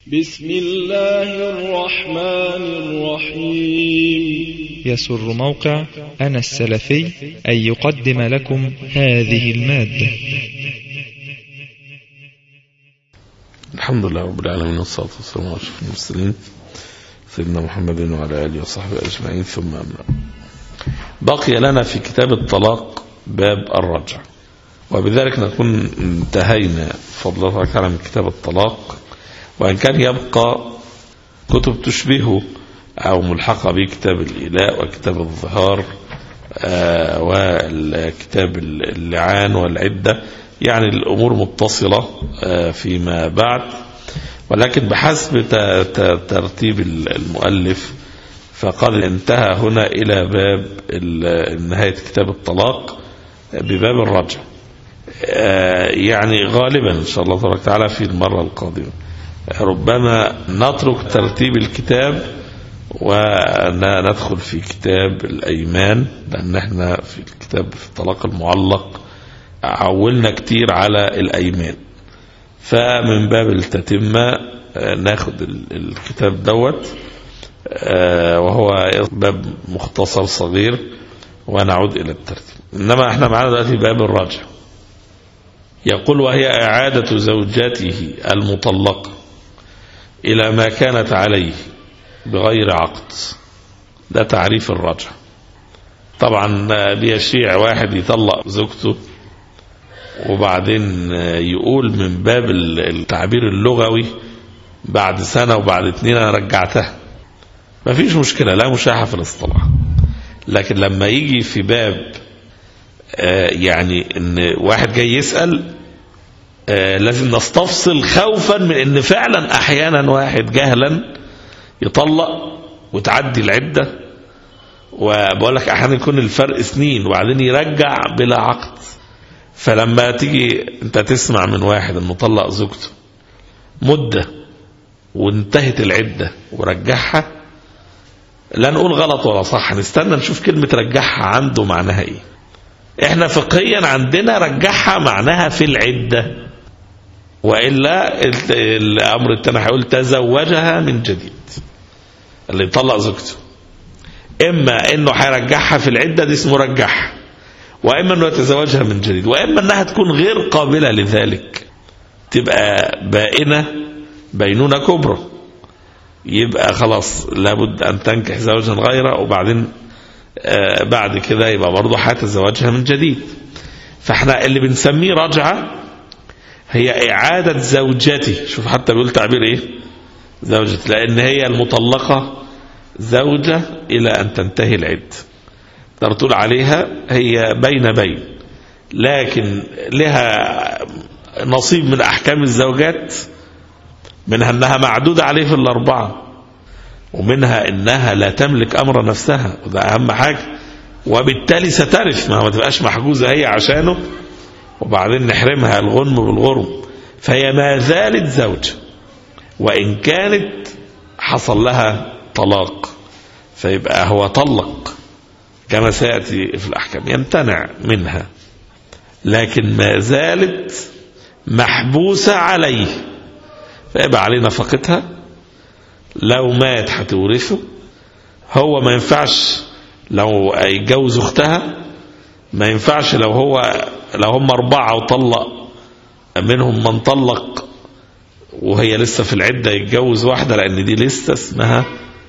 بسم الله الرحمن الرحيم. يسر موقع أنا السلفي أن يقدم لكم هذه المادة. الحمد لله رب العالمين، والصلاة والسلام على أشرف المرسلين سيدنا محمد وعلى آله وصحبه أجمعين، ثم أما بقي لنا في كتاب الطلاق باب الرجع، وبذلك نكون انتهينا بفضل الله تعالى من كتاب الطلاق، وإن كان يبقى كتب تشبهه أو ملحقة به كتاب الإيلاء وكتاب الظهار وكتاب اللعان والعدة، يعني الأمور متصلة فيما بعد، ولكن بحسب ترتيب المؤلف فقد انتهى هنا إلى باب نهاية كتاب الطلاق بباب الرجع. يعني غالبا إن شاء الله تبارك وتعالى في المرة القادمة ربما نترك ترتيب الكتاب وندخل في كتاب الأيمان، لأن احنا في الكتاب في الطلاق المعلق عولنا كتير على الأيمان، فمن باب التتمة ناخد الكتاب دوت وهو باب مختصر صغير ونعود إلى الترتيب. إنما احنا معنا دلوقتي باب الرجع. يقول: وهي إعادة زوجته المطلقة إلى ما كانت عليه بغير عقد. ده تعريف الرجع. طبعا بيشيع واحد يطلق زوجته وبعدين يقول من باب التعبير اللغوي بعد سنة وبعد 2 أنا رجعتها، ما فيش مشكلة، لا مشاحة في الاصطلاح. لكن لما يجي في باب يعني ان واحد جاي يسأل لازم نستفصل، خوفا من ان فعلا احيانا واحد جهلا يطلق وتعدي العدة، وبقول لك احيانا يكون الفرق 2 وبعدين يرجع بلا عقد. فلما تيجي انت تسمع من واحد انه طلق زوجته مدة وانتهت العدة ورجعها، لا نقول غلط ولا صح، نستنى نشوف كلمة رجعها عنده معناها ايه. احنا فقهيا عندنا رجعها معناها في العدة، وإلا الأمر التاني هيقول تزوجها من جديد. اللي يطلق زوجته إما إنه هيرجعها في العدة، دي اسمه رجعها، وإما إنه يتزوجها من جديد، وإما إنها تكون غير قابلة لذلك، تبقى بائنة بينونة كبرى، يبقى خلاص لابد أن تنكح زوجا غيره، وبعدين بعد كده يبقى برضه هتزوجها من جديد. فاحنا اللي بنسميه رجعة هي إعادة زوجته. شوف حتى بيقول تعبير ايه زوجته، لأن هي المطلقة زوجة إلى أن تنتهي العدة، تقدر تقول عليها هي بين بين، لكن لها نصيب من أحكام الزوجات، منها أنها معدودة عليه في 4، ومنها انها لا تملك امر نفسها، وده اهم حاجه، وبالتالي سترث، ما تبقاش محجوزه هي عشانه وبعدين نحرمها الغنم بالغرم. فهي ما زالت زوجة، وان كانت حصل لها طلاق فيبقى هو طلق كما سياتي في الاحكام، يمتنع منها، لكن ما زالت محبوسه عليه، فيبقى عليه نفقتها. لو مات هتورثه، هو ما ينفعش لو يتجوز اختها، ما ينفعش لو هم 4 وطلق منهم من طلق وهي لسه في العدة يتجوز واحدة، لأن دي لسه اسمها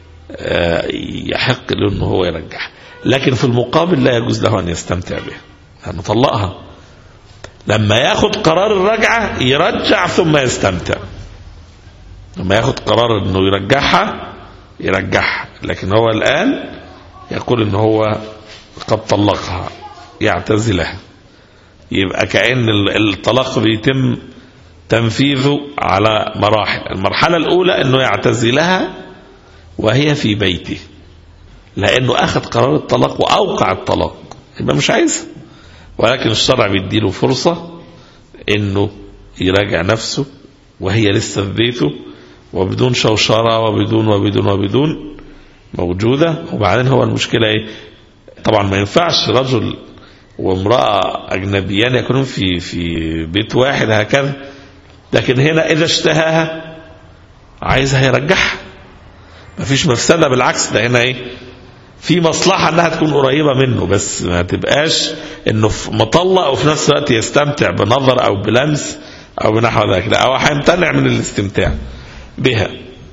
يحق له انه هو يرجعها. لكن في المقابل لا يجوز له أن يستمتع بها، لأنه طلقها. لما ياخد قرار الرجعة يرجع ثم يستمتع، لما ياخد قرار انه يرجعها، لكن هو الآن يقول انه هو قد طلقها يعتزلها، يبقى كأن الطلاق بيتم تنفيذه على مراحل. المرحلة الأولى انه يعتزلها وهي في بيته، لأنه أخذ قرار الطلاق وأوقع الطلاق، يبقى مش عايزها، ولكن الشرع بيديله فرصة انه يراجع نفسه وهي لسه في بيته، وبدون شوشرة وبدون موجودة. وبعدين هو المشكلة ايه؟ طبعا ما ينفعش رجل وامرأة أجنبيان يكونون في بيت واحد هكذا، لكن هنا إذا اشتهاها عايزها يرجعها، مفيش مفسدة، بالعكس ده هنا ايه في مصلحة انها تكون قريبة منه، بس ما تبقاش انه مطلق وفي نفس الوقت يستمتع بنظر او بلمس او بنحو ذلك، لا هو هيمتنع من الاستمتاع بها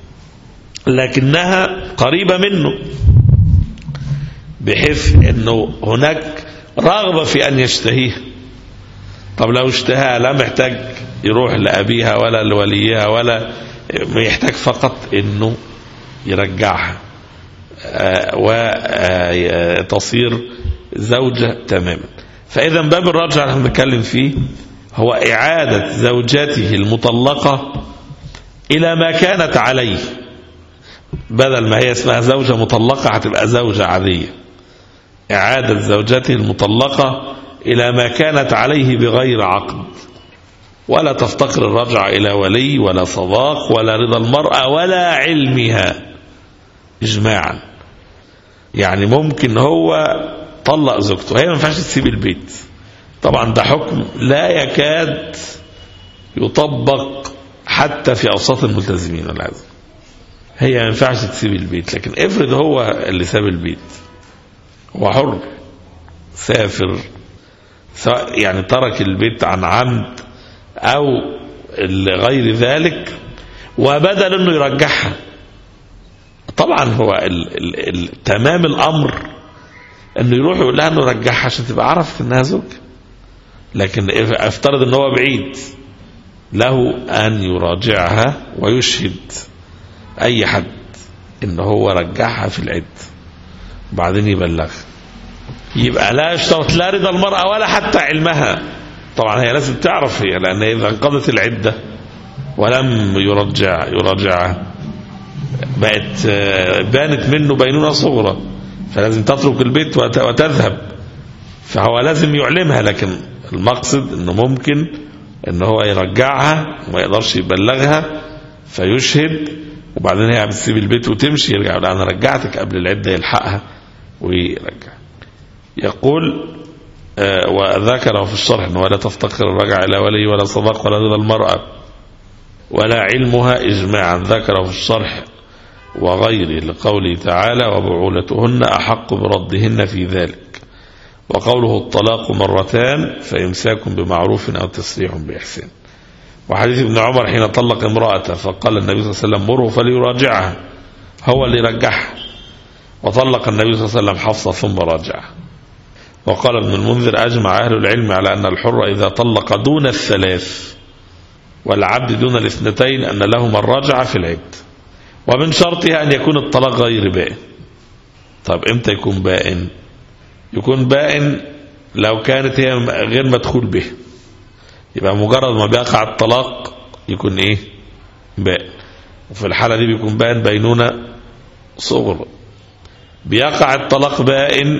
لكنها قريبة منه بحيث انه هناك رغبة في ان يشتهيها. طب لو اشتهاها لا محتاج يروح لأبيها ولا لوليها ولا يحتاج فقط انه يرجعها وتصير زوجة تماما. فإذا باب الرجعة اللي بنتكلم فيه هو إعادة زوجته المطلقة إلى ما كانت عليه، بدل ما هي اسمها زوجة مطلقة هتبقى زوجة عادية. إعادة زوجته المطلقة إلى ما كانت عليه بغير عقد، ولا تفتقر الرجعة إلى ولي ولا صداق ولا رضا المرأة ولا علمها إجماعا. يعني ممكن هو طلق زوجته، هي ما ينفعش تسيب البيت، طبعا ده حكم لا يكاد يطبق حتى في أوساط الملتزمين والعزم، هي ما ينفعش تسيب البيت. لكن افرض هو اللي ساب البيت، هو حر سافر، سواء يعني ترك البيت عن عمد أو غير ذلك، وبدل أنه يرجعها، طبعا هو تمام الأمر أنه يروح يقول لها أنه رجعها عشان تبقى عرفت أنها زوج. لكن افترض أنه هو بعيد، له أن يراجعها ويشهد أي حد أنه هو رجعها في العد وبعدين يبلغ، يبقى لا يشترط لا رضا المرأة ولا حتى علمها. طبعا هي لازم تعرف هي، لأن إذا انقضت العدة ولم يراجعها بقت بانت منه بينونة صغرى، فلازم تترك البيت وتذهب، فهو لازم يعلمها. لكن المقصد انه ممكن انه هو يرجعها وما يقدرش يبلغها فيشهد، وبعدين هي بتسيب البيت وتمشي، يرجع يقول انا رجعتك قبل العدة، يلحقها ويرجع. يقول وذكره في الشرح انه ولا تفتقر الرجعة الى ولي ولا صداق ولا رضا المرأة ولا علمها اجماعا، ذكره في الشرح وغيره لقوله تعالى وبعولتهن أحق بردهن في ذلك، وقوله الطلاق مرتان فإمساك بمعروف أو تسريح بإحسان. وحديث ابن عمر حين طلق امرأته فقال النبي صلى الله عليه وسلم مره فليراجعها، هو اللي رجعها، وطلق النبي صلى الله عليه وسلم حفصة ثم راجعها. وقال ابن المنذر أجمع أهل العلم على أن الحر إذا طلق دون الثلاث والعبد دون الاثنتين أن لهما الرجعة في العد، ومن شرطها أن يكون الطلاق غير بائن. طب إمتى يكون بائن؟ يكون بائن لو كانت هي غير مدخول به، يبقى مجرد ما بيقع الطلاق يكون إيه؟ بائن. وفي الحالة دي بيكون بائن بينونة صغرى. بيقع الطلاق بائن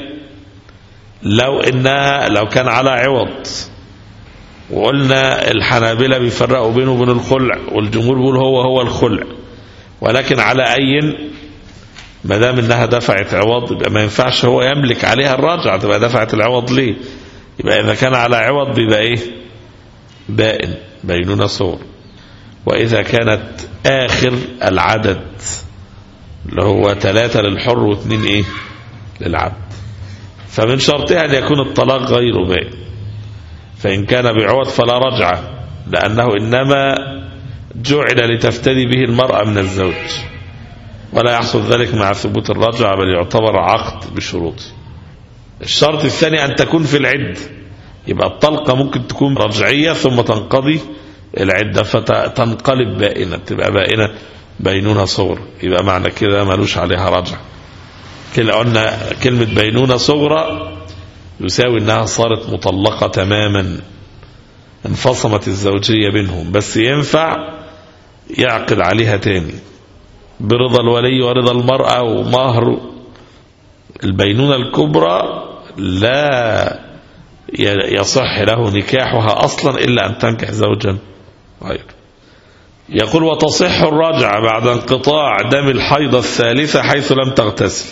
لو كان على عوض، وقلنا الحنابلة بيفرقوا بينه وبين الخلع، والجمهور بيقول هو الخلع، ولكن على أي ما دام انها دفعت عوض يبقى ما ينفعش هو يملك عليها الرجعة، تبقى دفعت العوض ليه؟ يبقى إذا كان على عوض بيبقى إيه؟ بائن بينونة صغرى. وإذا كانت آخر العدد اللي هو 3 للحر و2 إيه؟ للعبد، فمن شرطها أن يكون الطلاق غير بائن. فإن كان بعوض فلا رجعة، لأنه إنما جعل لتفتدي به المرأة من الزوج، ولا يحصل ذلك مع ثبوت الرجعة، بل يعتبر عقد بشروطه. الشرط الثاني أن تكون في العد، يبقى الطلقة ممكن تكون رجعية ثم تنقضي العدة فتنقلب بائنة، تبقى بائنة بينونة صغرى، يبقى معنى كده ملوش عليها رجعة. قلنا كلمة بينونة صغرى يساوي انها صارت مطلقة تماما، انفصمت الزوجية بينهم، بس ينفع يعقد عليها تاني برضا الولي ورضا المرأة ومهر. البينونة الكبرى لا يصح له نكاحها أصلا إلا أن تنكح زوجا غيره. يقول وتصح الرجعة بعد انقطاع دم الحيضة الثالثة حيث لم تغتسل.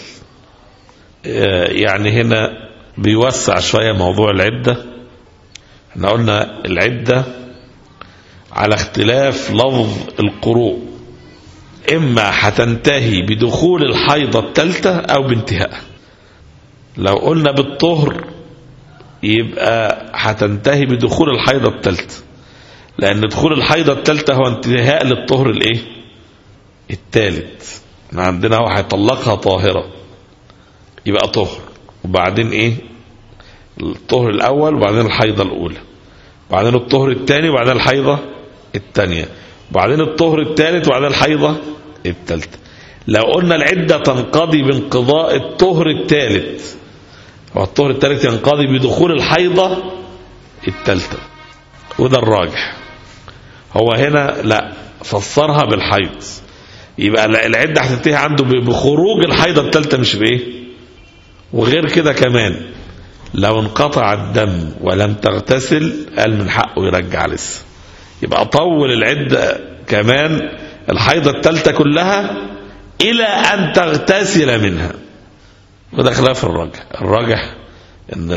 يعني هنا بيوسع شوية موضوع العدة. احنا قلنا العدة على اختلاف لفظ القروء، إما هتنتهي بدخول الحيضة الثالثة أو بانتهائها. لو قلنا بالطهر يبقى هتنتهي بدخول الحيضة الثالثة، لأن دخول الحيضة الثالثة هو انتهاء للطهر الايه الثالث. عندنا هو هيطلقها طاهرة يبقى طهر، وبعدين ايه الطهر الأول، وبعدين الحيضة الأولى، وبعدين الطهر الثاني، وبعدين الحيضة الثانية، وبعدين الطهر الثالث، وبعدين الحيضة الثالثة. لو قلنا العدة تنقضي بانقضاء الطهر الثالث، والطهر الثالث ينقضي بدخول الحيضة الثالثة، وده الراجح. هو هنا لا فسرها بالحيض، يبقى العدة هتنتهي عنده بخروج الحيضة الثالثة مش بايه. وغير كده كمان لو انقطع الدم ولم تغتسل قال من حقه يرجع لسه، يبقى طول العدة كمان الحيضة الثالثة كلها إلى أن تغتسل منها. وده خلاف الراجح ان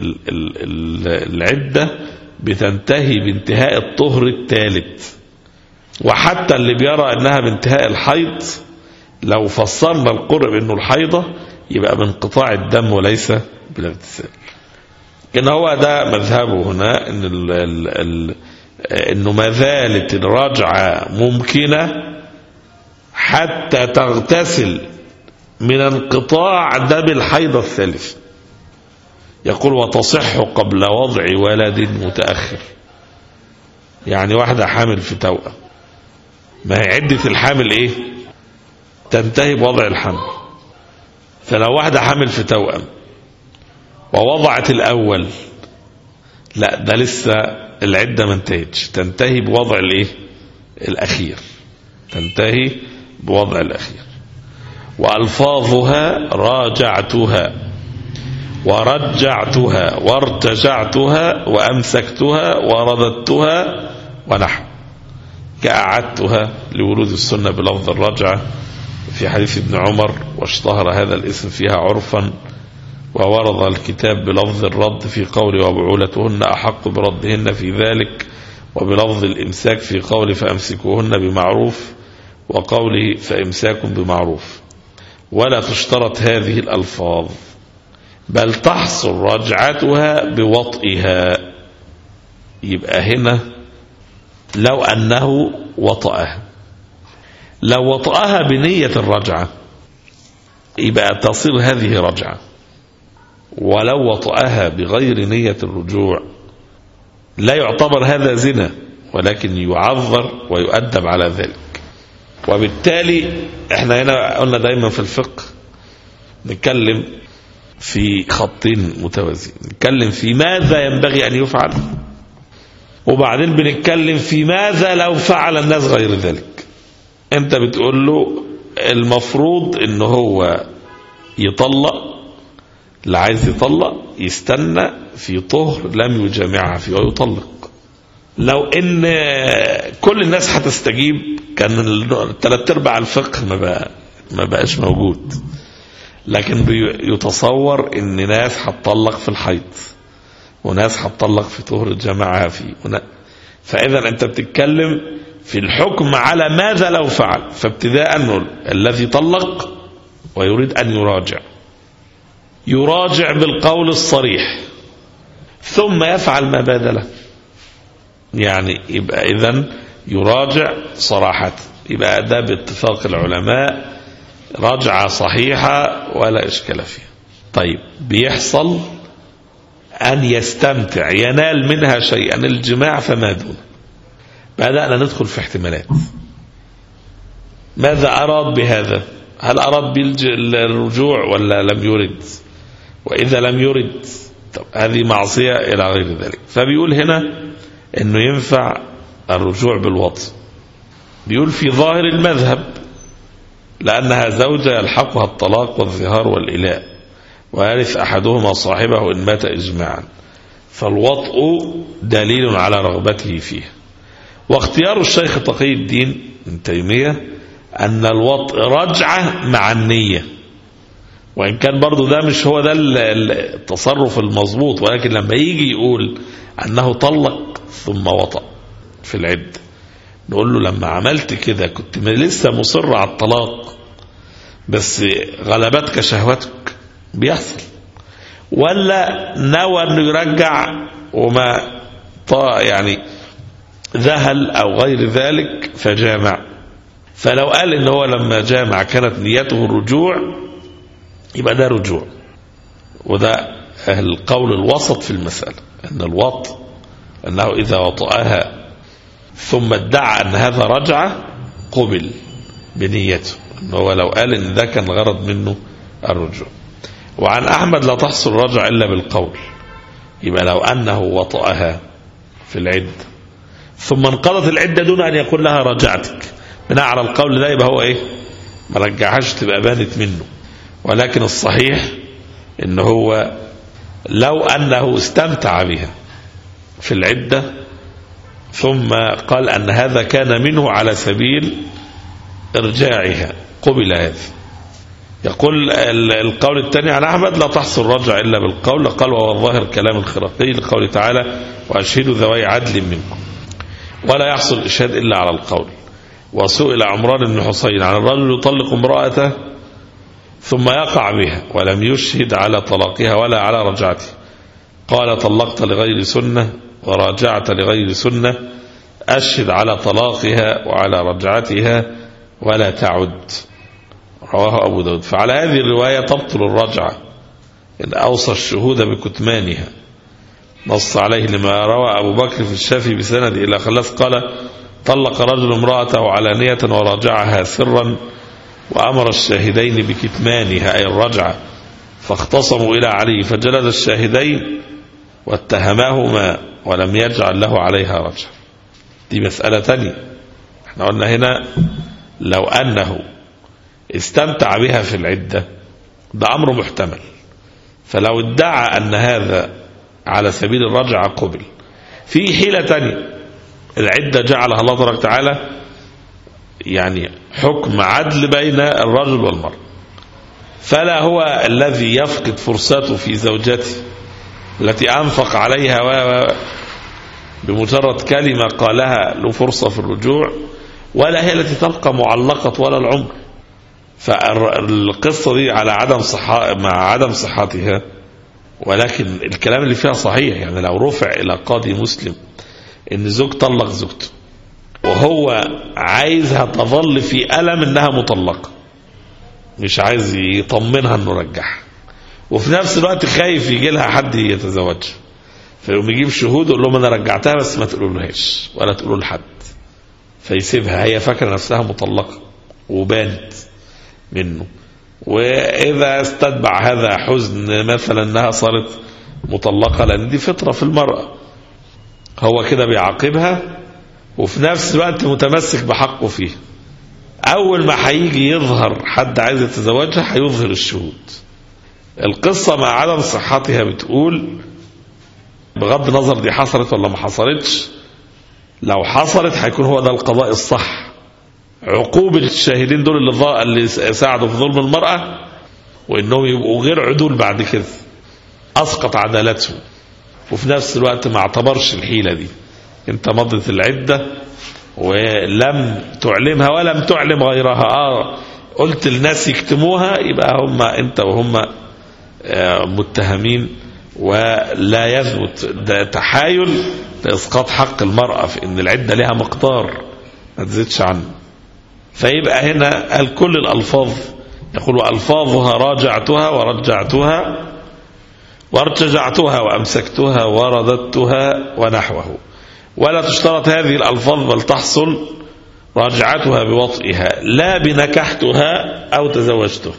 العدة بتنتهي بانتهاء الطهر الثالث. وحتى اللي بيرى انها بانتهاء الحيض لو فسرنا القرء انه الحيضة يبقى بانقطاع الدم وليس بالاغتسال. ان هو ده مذهبه هنا انه ما زالت الرجعة ممكنة حتى تغتسل من انقطاع دم الحيضة الثالث. يقول وتصح قبل وضع ولد متأخر. يعني واحدة حامل في توأم، ما هي عدة الحامل ايه تنتهي بوضع الحمل. فلو واحدة حامل في توأم ووضعت الأول، لا ده لسه العدة ما انتهتش، تنتهي بوضع الايه الأخير، تنتهي بوضع الأخير. وألفاظها راجعتها ورجعتها وارتجعتها وأمسكتها ورددتها ونحو، كأعدتها لورود السنة بلفظ الرجعة في حديث ابن عمر واشتهر هذا الاسم فيها عرفا، وورد الكتاب بلفظ الرد في قول وبعولتهن أحق بردهن في ذلك، وبلفظ الإمساك في قول فأمسكوهن بمعروف وقوله فإمساك بمعروف. ولا تشترط هذه الألفاظ، بل تحصل رجعتها بوطئها. يبقى هنا لو أنه وطئها، لو وطئها بنية الرجعة يبقى تصير هذه رجعة، ولو وطئها بغير نية الرجوع لا يعتبر هذا زنا، ولكن يعذر ويؤدب على ذلك. وبالتالي احنا هنا قلنا دايما في الفقه نتكلم في خطين متوازيين، نتكلم في ماذا ينبغي أن يفعل، وبعدين بنتكلم في ماذا لو فعل الناس غير ذلك. انت بتقول له المفروض انه هو يطلق، اللي عايز يطلق يستنى في طهر لم يجامعها فيه ويطلق. لو ان كل الناس هتستجيب كان 3/4 الفقه ما بقاش موجود. لكن يتصور ان ناس هتطلق في الحيض وناس هتطلق في طهر جماعها فيه، فاذا انت بتتكلم في الحكم على ماذا لو فعل. فابتداء الذي طلق ويريد ان يراجع بالقول الصريح ثم يفعل ما بادله، يعني يبقى اذن يراجع صراحة، يبقى ده باتفاق العلماء رجعة صحيحة ولا إشكال فيها. طيب بيحصل أن يستمتع ينال منها شيئا الجماع فما دون، بدأنا ندخل في احتمالات. ماذا أراد بهذا؟ هل أراد بالرجوع ولا لم يرد؟ وإذا لم يرد طب هذه معصية إلى غير ذلك. فبيقول هنا إنه ينفع الرجوع بالوطء. بيقول في ظاهر المذهب لأنها زوجة يلحقها الطلاق والظهار والإلاء، ويرث أحدهما صاحبه إن مات إجماعا، فالوطء دليل على رغبته فيه. واختيار الشيخ تقي الدين ابن تيمية أن الوطء رجعة مع النية، وإن كان برضو ده مش هو ده التصرف المضبوط، ولكن لما يجي يقول أنه طلق ثم وطأ في العدة نقول له لما عملت كده كنت لسه مصر على الطلاق بس غلبتك شهوتك، بيحصل، ولا نوى انه يرجع وما يعني ذهل او غير ذلك فجامع. فلو قال ان هو لما جامع كانت نيته الرجوع يبقى ده رجوع، وده القول الوسط في المسألة، ان الوط انه اذا وطأها ثم ادعى ان هذا رجعة قبل بنيته، انه هو لو قال ان ده كان غرض منه الرجوع. وعن احمد لا تحصل رجع الا بالقول، يبقى لو انه وطأها في العدة ثم انقضت العدة دون ان يقول لها رجعتك، بناء على القول ده يبقى هو ايه، ما رجعهاش، تبقى بانت منه. ولكن الصحيح ان هو لو انه استمتع بها في العدة ثم قال ان هذا كان منه على سبيل ارجاعها قبل هذا. يقول القول الثاني عن احمد لا تحصل رجع الا بالقول، قال وهو الظاهر كلام الخرقي لقوله تعالى واشهدوا ذوي عدل منكم، ولا يحصل الاشهاد الا على القول. وسئل عمران بن حسين عن الرجل يطلق امرأته ثم يقع بها ولم يشهد على طلاقها ولا على رجعته، قال طلقت لغير سنة وراجعت لغير سنة، أشهد على طلاقها وعلى رجعتها ولا تعد. رواه أبو داود. فعلى هذه الرواية تبطل الرجعة إن أوصى الشهود بكتمانها، نص عليه لما روى أبو بكر في الشافعي بسند إلى خلاص قال طلق رجل امرأته علانية وراجعها سرا وأمر الشاهدين بكتمانها أي الرجعة، فاختصموا إلى علي فجلد الشاهدين واتهماهما ولم يجعل له عليها رجعة. دي مسألة تانية. احنا قلنا هنا لو أنه استمتع بها في العدة ده أمر محتمل، فلو ادعى أن هذا على سبيل الرجعة قبل. في حيلة تانية العدة جعلها الله تبارك وتعالى يعني حكم عدل بين الرجل والمرأة، فلا هو الذي يفقد فرصته في زوجته التي أنفق عليها بمجرد كلمة قالها له فرصة في الرجوع، ولا هي التي تبقى معلقة ولا العمر. فالقصة دي على مع عدم صحتها، ولكن الكلام اللي فيها صحيح. يعني لو رفع إلى قاضي مسلم إن زوج طلق زوجته وهو عايزها تظل في ألم إنها مطلقة، مش عايز يطمنها إنه رجعها، وفي نفس الوقت خايف يجي لها حد يتزوجها، فيقوم يجيب شهود ويقول لهم أنا رجعتها بس ما تقولولهاش ولا تقولوا لحد، فيسيبها هي فاكرة نفسها مطلقة وبانت منه. وإذا استتبع هذا حزن مثلا أنها صارت مطلقة، لأن دي فطرة في المرأة، هو كده بيعاقبها وفي نفس الوقت متمسك بحقه فيه. أول ما هيجي يظهر حد عايز يتزوجها هيظهر الشهود. القصة مع عدم صحتها بتقول بغض النظر دي حصلت ولا ما حصلتش، لو حصلت هيكون هو ده القضاء الصح، عقوبة الشاهدين دول اللي ساعدوا في ظلم المرأة وإنهم يبقوا غير عدول بعد كده، أسقط عدالتهم، وفي نفس الوقت ما اعتبرش الحيلة دي. انت مضت العدة ولم تعلمها ولم تعلم غيرها، قلت الناس يكتموها، يبقى هم انت وهم متهمين، ولا يثبت ده تحايل لإسقاط حق المرأة في ان العدة لها مقدار ما تزيدش عنه. فيبقى هنا قال كل الألفاظ، يقول ألفاظها راجعتها ورجعتها وارتجعتها وأمسكتها ورددتها ونحوه، ولا تشترط هذه الألفاظ بل تحصل راجعتها بوطئها لا بنكحتها أو تزوجته،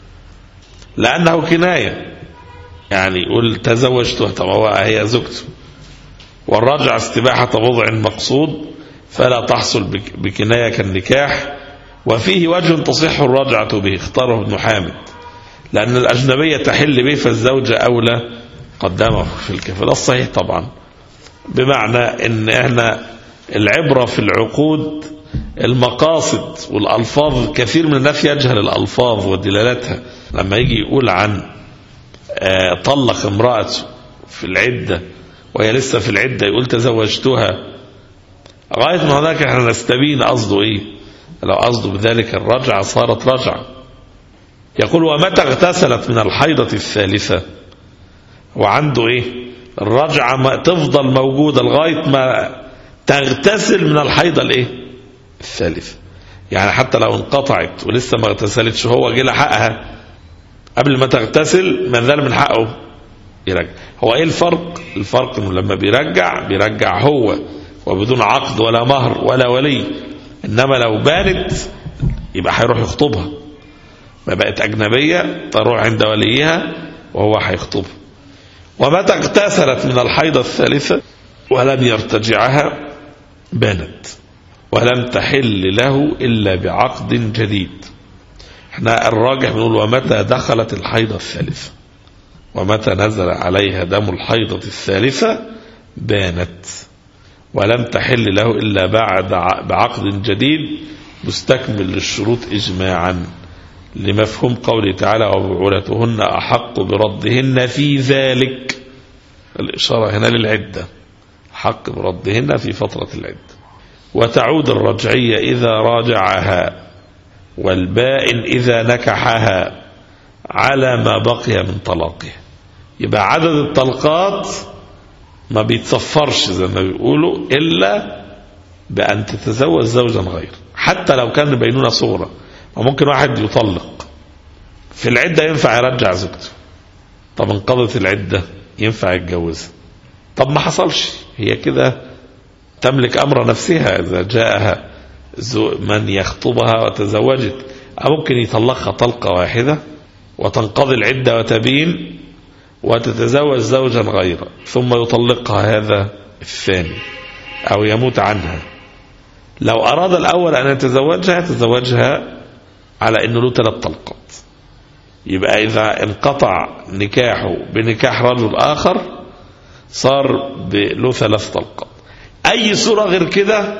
لأنه كناية، يعني يقول تزوجتها طب هي زوجته، والرجع استباحة وضع مقصود فلا تحصل بكناية كالنكاح، وفيه وجه تصح الرجعة به اختاره ابن حامد، لأن الأجنبية تحل به فالزوجة أولى قدمه في الكفالة. الصحيح طبعا بمعنى ان احنا العبرة في العقود المقاصد والألفاظ. كثير من الناس يجهل الألفاظ ودلالاتها، لما يجي يقول عن طلق امرأته في العدة وهي لسه في العدة يقول تزوجتها، غاية ما هناك احنا نستبين قصده ايه. لو قصده بذلك الرجعة صارت رجعة. يقول ومتى اغتسلت من الحيضة الثالثة، وعنده ايه الرجعة ما تفضل موجودة لغاية ما تغتسل من الحيضة الايه الثالثة. يعني حتى لو انقطعت ولسه ما اغتسلتش هو جه لحقها قبل ما تغتسل ما زال من حقه يرجع. هو ايه الفرق؟ الفرق انه لما بيرجع هو وبدون عقد ولا مهر ولا ولي، انما لو بانت يبقى هيروح يخطبها، ما بقت اجنبية تروح عند وليها وهو هيخطبها. ومتى اغتسلت من الحيضة الثالثة ولم يرتجعها بانت ولم تحل له إلا بعقد جديد. احنا الراجح بنقول ومتى دخلت الحيضة الثالثة، ومتى نزل عليها دم الحيضة الثالثة بانت ولم تحل له إلا بعقد جديد مستكمل للشروط إجماعا، لمفهوم قوله تعالى وبعولتهن أحق بردهن في ذلك. الإشارة هنا للعدة، حق بردهن في فترة العدة. وتعود الرجعية إذا راجعها والبائن إذا نكحها على ما بقي من طلاقه. يبقى عدد الطلقات ما بيتصفرش زي ما بيقولوا إلا بأن تتزوج زوجا غير، حتى لو كان بينونة صغرى. وممكن واحد يطلق في العدة ينفع يرجع زوجته، طب انقضت العدة ينفع يتجوزها. طب ما حصلش، هي كده تملك أمر نفسها إذا جاءها من يخطبها وتزوجت، أو ممكن يطلقها طلقة واحدة وتنقضي العدة وتبين وتتزوج زوجا غيره ثم يطلقها هذا الثاني أو يموت عنها. لو أراد الأول أن يتزوجها على أنه له 3 طلقات، يبقى إذا انقطع نكاحه بنكاح رجل آخر صار له 3 طلقات. أي صورة غير كده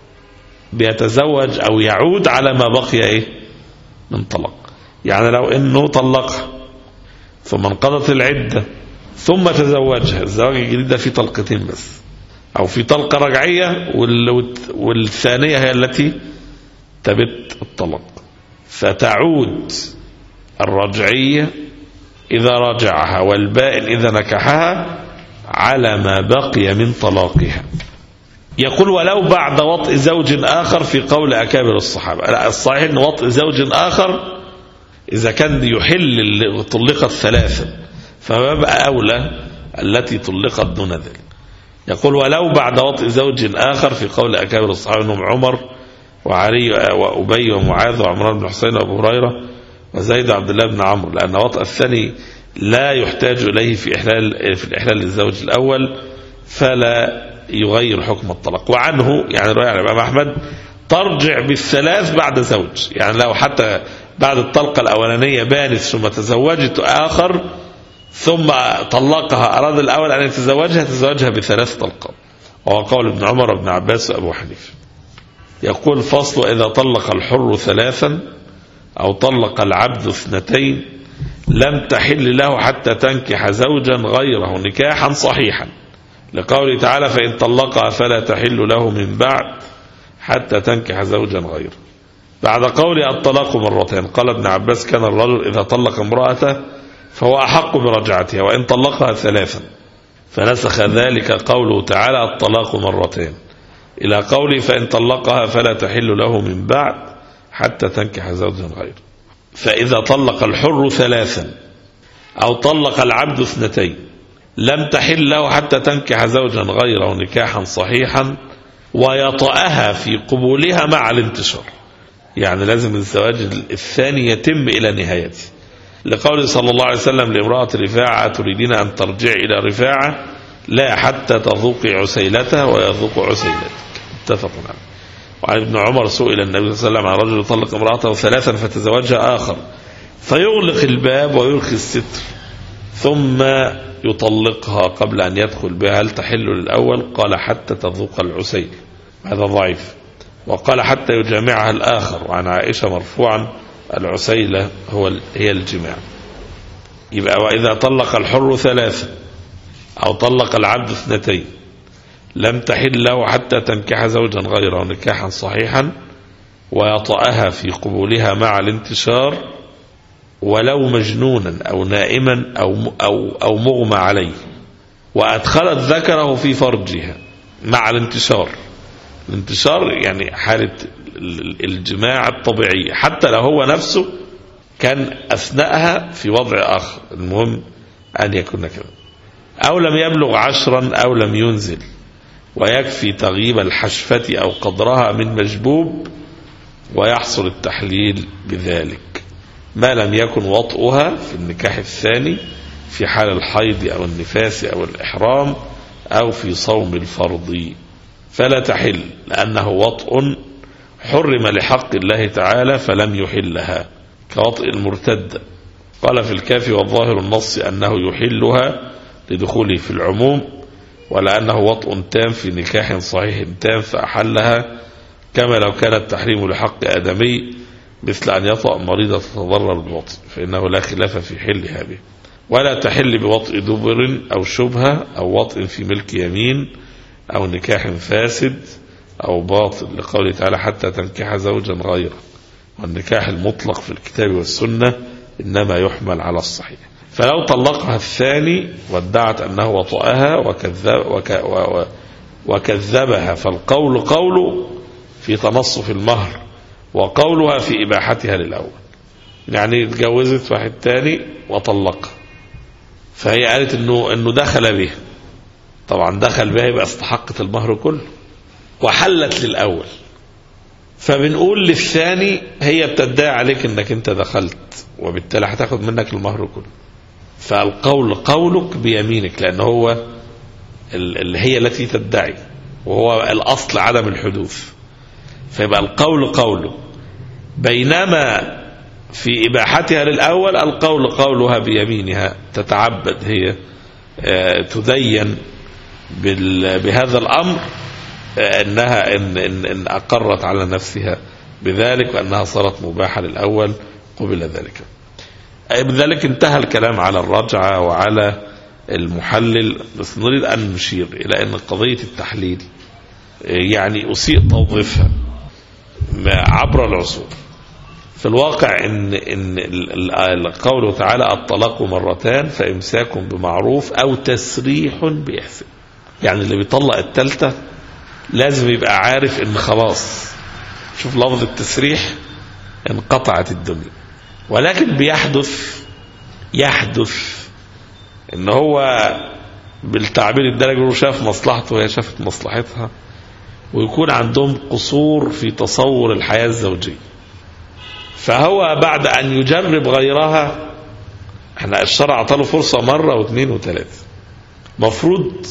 بيتزوج أو يعود على ما بقي إيه من طلاق. يعني لو أنه طلقها ثم انقضت العدة ثم تزوجها، الزواج الجديد ده فيه طلقتين بس، أو في طلقة رجعية والثانية هي التي تبت الطلاق. فتعود الرجعية إذا رجعها والبائن إذا نكحها على ما بقي من طلاقها. يقول ولو بعد وطء زوج آخر في قول أكابر الصحابة. لا، الصحيح أن وطء زوج آخر إذا كان يحل طلقت 3 فما بقى أولى التي طلقت دون ذلك. يقول ولو بعد وطء زوج آخر في قول أكابر الصحابة منهم عمر وعلي وأبي ومعاذ وعمران بن حسين وأبو هريرة وزيد عبد الله بن عمرو، لأن وطء الثاني لا يحتاج إليه في الإحلال للزوج الأول فلا يغير حكم الطلاق. وعنه يعني رأي الإمام أحمد ترجع بال3 بعد زوج، يعني لو حتى بعد الطلقة الأولانية بانت ثم تزوجت آخر ثم طلقها أراد الأول أن يتزوجها تزوجها ب3 طلقات، وهو قول ابن عمر وابن عباس وأبو حنيفة. يقول فصل إذا طلق الحر 3 أو طلق العبد 2 لم تحل له حتى تنكح زوجا غيره نكاحا صحيحا، لقوله تعالى فإن طلقها فلا تحل له من بعد حتى تنكح زوجا غيره. بعد قول الطلاق 2 قال ابن عباس كان الرجل إذا طلق امرأته فهو أحق برجعتها وإن طلقها 3، فنسخ ذلك قوله تعالى الطلاق 2 إلى قوله فإن طلقها فلا تحل له من بعد حتى تنكح زوجا غيره. فإذا طلق الحر 3 أو طلق العبد 2 لم تحل له حتى تنكح زوجا غيره نكاحا صحيحا ويطأها في قبولها مع الانتشار، يعني لازم الزواج الثاني يتم إلى نهايته، لقول صلى الله عليه وسلم لامرأة رفاعة تريدين أن ترجع إلى رفاعة لا حتى تذوقي عسيلتها ويذوق عسيلتك، اتفق عليه. وعن ابن عمر سئل النبي صلى الله عليه وسلم عن رجل يطلق امرأته 3 فتزوجها آخر فيغلق الباب ويرخي الستر ثم يطلقها قبل أن يدخل بها هل تحل للأول؟ قال حتى تذوق العسيل، هذا ضعيف. وقال حتى يجامعها الآخر. وعن عائشة مرفوعا العسيلة هي الجماع. يبقى وإذا طلق الحر 3 أو طلق العبد 2 لم تحل له حتى تنكح زوجا غيره نكاحا صحيحا ويطأها في قبولها مع الانتشار ولو مجنونا أو نائما أو مغمى عليه، وأدخلت ذكره في فرجها مع الانتشار يعني حالة الجماع الطبيعية، حتى لو هو نفسه كان أثناءها في وضع آخر، المهم أن يكون كذا. أو لم يبلغ 10 أو لم ينزل، ويكفي تغييب الحشفة أو قدرها من مجبوب ويحصل التحليل بذلك، ما لم يكن وطئها في النكاح الثاني في حال الحيض أو النفاس أو الإحرام أو في صوم الفرض، فلا تحل لأنه وطء حرم لحق الله تعالى فلم يحلها كوطئ المرتد. قال في الكافي والظاهر النص أنه يحلها لدخوله في العموم، ولأنه وطء تام في نكاح صحيح تام فأحلها، كما لو كان التحريم لحق آدمي مثل أن يطأ مريضة تتضرر بالوطء فإنه لا خلاف في حلها به. ولا تحل بوطء دبر أو شبهة أو وطء في ملك يمين أو نكاح فاسد أو باطل، لقوله تعالى حتى تنكح زوجا غيره، والنكاح المطلق في الكتاب والسنة إنما يحمل على الصحيح. فلو طلقها الثاني وادعت أنه وطأها وكذبها فالقول قوله في تنصف المهر، وقولها في إباحتها للأول. يعني اتجوزت واحد تاني وطلقها، فهي قالت إنه دخل بها، طبعا دخل بها يبقى استحقت المهر كله، وحلت للأول، فبنقول للثاني هي بتدعي عليك إنك أنت دخلت، وبالتالي هتاخد منك المهر كله، فالقول قولك بيمينك، لأن هو اللي هي التي تدعي، وهو الأصل عدم الحدوث، فيبقى القول قوله. بينما في إباحتها للأول القول قولها بيمينها، تتعبد هي تدين بهذا الأمر أنها إن أقرت على نفسها بذلك وأنها صارت مباحة للأول قبل ذلك. بذلك انتهى الكلام على الرجعة وعلى المحلل. بس نريد أن نشير إلى أن قضية التحليل يعني أسيء توظيفها عبر العصور. في الواقع إن قوله تعالى الطلاق مرتان فإمساك بمعروف أو تسريح بإحسان، يعني اللي بيطلق الثالثة لازم يبقى عارف إن خلاص، شوف لفظ التسريح، انقطعت الدنيا. ولكن يحدث إن هو بالتعبير الدرجي شاف مصلحته وهي شافت مصلحتها، ويكون عندهم قصور في تصور الحياة الزوجية، فهو بعد أن يجرب غيرها، احنا الشرع عطاله فرصة مرة واثنين وثلاثة، مفروض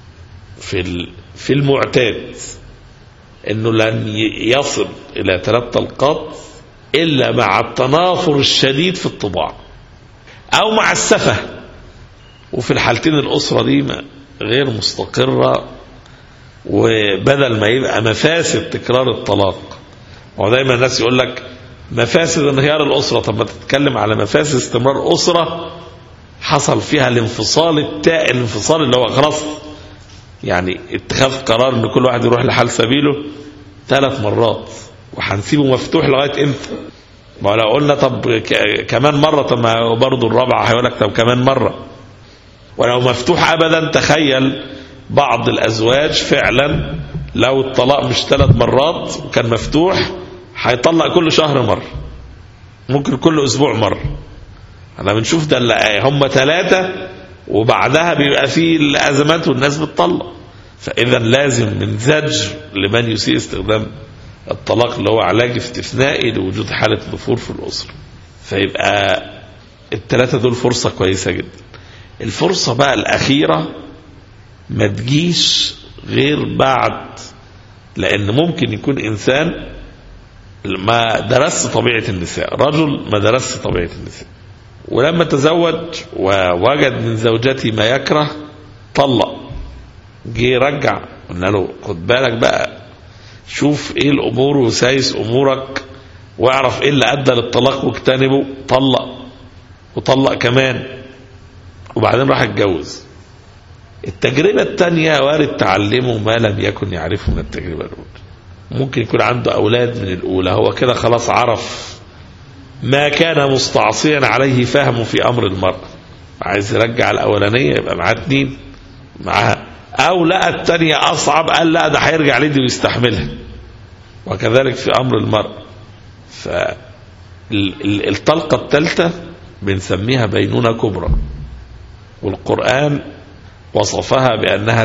في المعتاد انه لن يصل الى 3 طلقات الا مع التنافر الشديد في الطباع او مع السفه، وفي الحالتين الاسره دي غير مستقره، وبدل ما يبقى مفاسد تكرار الطلاق. ودايما الناس يقول لك مفاسد انهيار الاسره، طب ما تتكلم على مفاسد استمرار اسره حصل فيها الانفصال اللي هو خلاص يعني اتخاذ قرار ان كل واحد يروح لحال سبيله 3 مرات، وهنسيبه مفتوح لغايه امتى؟ ما لو قلنا طب كمان مره، طب ما برضه الرابعه هيقول لك طب كمان مره. ولو مفتوح ابدا، تخيل بعض الازواج فعلا لو الطلاق مش 3 مرات وكان مفتوح هيطلق كل شهر مره، ممكن كل اسبوع مره. انا بنشوف ده هم 3 وبعدها بيبقى فيه الازمات والناس بتطلق. فاذا لازم من زجر لمن يسيء استخدام الطلاق اللي هو علاج استثنائي لوجود حالة نفور في الأسرة. فيبقى ال3 دول فرصة كويسة جدا. الفرصة بقى الأخيرة ما تجيش غير بعد، لأن ممكن يكون إنسان ما درس طبيعة النساء، رجل ما درس طبيعة النساء، ولما تزوج ووجد من زوجته ما يكره طلق، جه رجع، قلنا له خد بالك بقى، شوف ايه الامور وسايس امورك، واعرف ايه اللي ادى للطلاق واجتنبه، طلق وطلق كمان، وبعدين راح اتجوز. التجربة الثانية وارد تعلمه ما لم يكن يعرفه من التجربة الأولى. ممكن يكون عنده أولاد من الأولى، هو كده خلاص عرف ما كان مستعصيا عليه فهمه في أمر المرأة، عايز يرجع الأولانية يبقى معاه 2 معاها، أو لقى الثانية أصعب قال لا ده هيرجع لدي ويستحملها. وكذلك في أمر المرأة. فالطلقة الثالثة بنسميها بينونة كبرى، والقرآن وصفها بأنها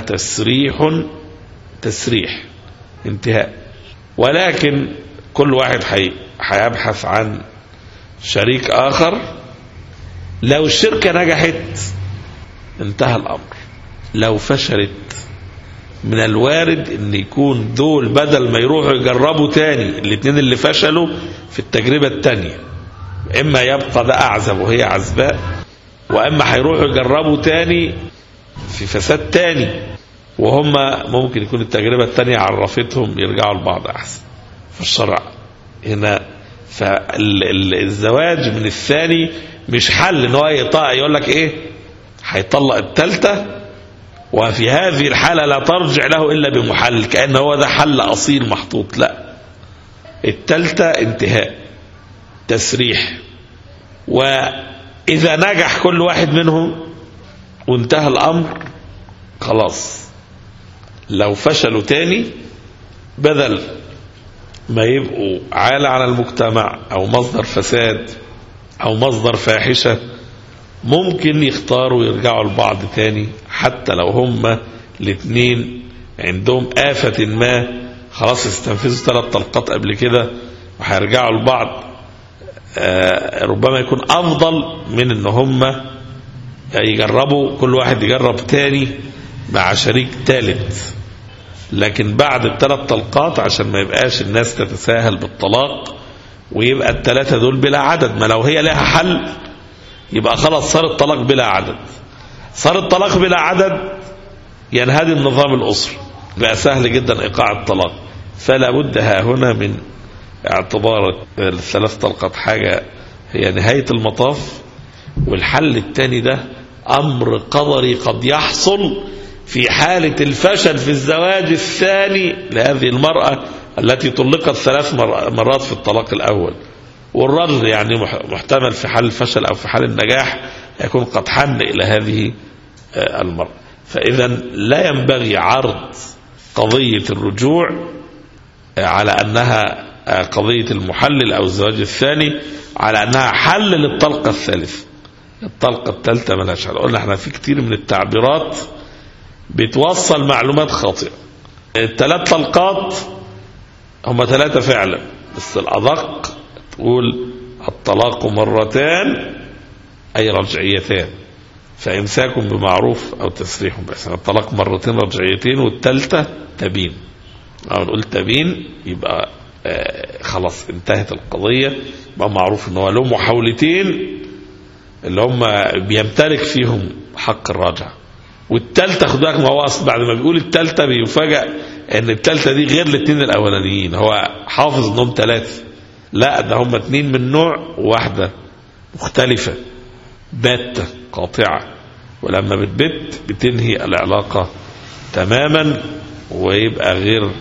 تسريح انتهاء. ولكن كل واحد هيبحث عن شريك آخر. لو الشركة نجحت انتهى الأمر، لو فشلت من الوارد ان يكون دول بدل ما يروحوا يجربوا تاني 2 اللي فشلوا في التجربة التانية، اما يبقى ده اعزب وهي عزباء، واما هيروحوا يجربوا تاني في فساد تاني، وهم ممكن يكون التجربة التانية عرفتهم يرجعوا لبعض احسن. فالشرع هنا فالزواج من الثاني مش حل ان هو يقول لك ايه هيطلق الثالثة وفي هذه الحالة لا ترجع له إلا بمحل، كأنه هو ده حل أصيل محطوط. لا، الثالثة انتهاء تسريح. وإذا نجح كل واحد منهم وانتهى الأمر خلاص. لو فشلوا تاني بدل ما يبقوا عالة على المجتمع أو مصدر فساد أو مصدر فاحشة، ممكن يختاروا يرجعوا لبعض تاني، حتى لو هما 2 عندهم آفة ما خلاص استنفذوا 3 طلقات قبل كده وهيرجعوا لبعض. ربما يكون أفضل من ان هما يجربوا كل واحد يجرب تاني مع شريك ثالث. لكن بعد ال3 طلقات عشان ما يبقاش الناس تتساهل بالطلاق ويبقى ال3 دول بلا عدد، ما لو هي لها حل يبقى خلاص صار الطلاق بلا عدد. صار الطلاق بلا عدد ينهدم نظام الأسرة، بقى سهل جدا إيقاع الطلاق. فلا بد ها هنا من اعتبار ال3 طلقات حاجة هي نهاية المطاف، والحل الثاني ده أمر قدري قد يحصل في حالة الفشل في الزواج الثاني لهذه المرأة التي طلقت 3 مرات في الطلاق الأول. والرجل يعني محتمل في حال الفشل أو في حال النجاح يكون قد حن إلى هذه المرأة. فإذا لا ينبغي عرض قضية الرجوع على أنها قضية المحلل أو الزواج الثاني على أنها حل للطلقة الثالثة. الطلقة الثالثة ملهاش حل. قلنا احنا في كتير من التعبيرات بتوصل معلومات خاطئة. ال3 طلقات هم 3 فعلا، بس الأدق تقول الطلاق 2 مرتان أي رجعيتان، فإمساك بمعروف أو تسريح بإحسان. الطلاق 2 مرتين رجعيتين، والثالثة تبين أو نقول تبين، يبقى خلاص انتهت القضية. يبقى معروف أنه له محاولتين اللي هم بيمتلك فيهم حق الراجع. والثالثة خدوا بالك، ما هو أصلا بعد ما بيقول الثالثة بيفاجأ أن الثالثة دي غير ال2 الأولانيين. هو حافظ أنهم 3، لا ده هم 2 من نوع وواحدة مختلفة باتة قاطعة، ولما بتبت بتنهي العلاقة تماما، ويبقى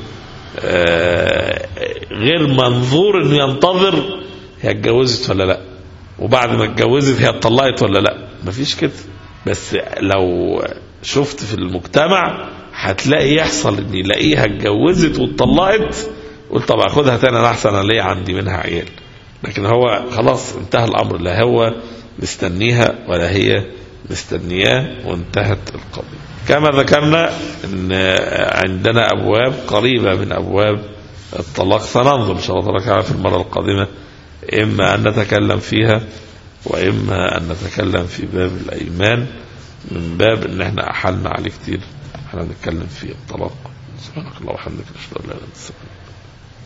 غير منظور انه ينتظر هي اتجوزت ولا لا، وبعد ما اتجوزت هي اتطلقت ولا لا. مفيش كده. بس لو شفت في المجتمع هتلاقي يحصل ان يلاقيها اتجوزت واتطلقت، قلت طب اخدها تاني انا احسن، انا ليه عندي منها عيال. لكن هو خلاص انتهى الامر، لا هو مستنيها ولا هي مستنياه، وانتهت القضية. كما ذكرنا ان عندنا ابواب قريبة من ابواب الطلاق، سننظر ان شاء الله تعالى في المرة القادمة اما ان نتكلم فيها واما ان نتكلم في باب الايمان، من باب ان احنا احلنا عليه كتير احنا نتكلم في الطلاق. سبحانك اللهم وبحمدك، اشهد ان لا اله الا انت.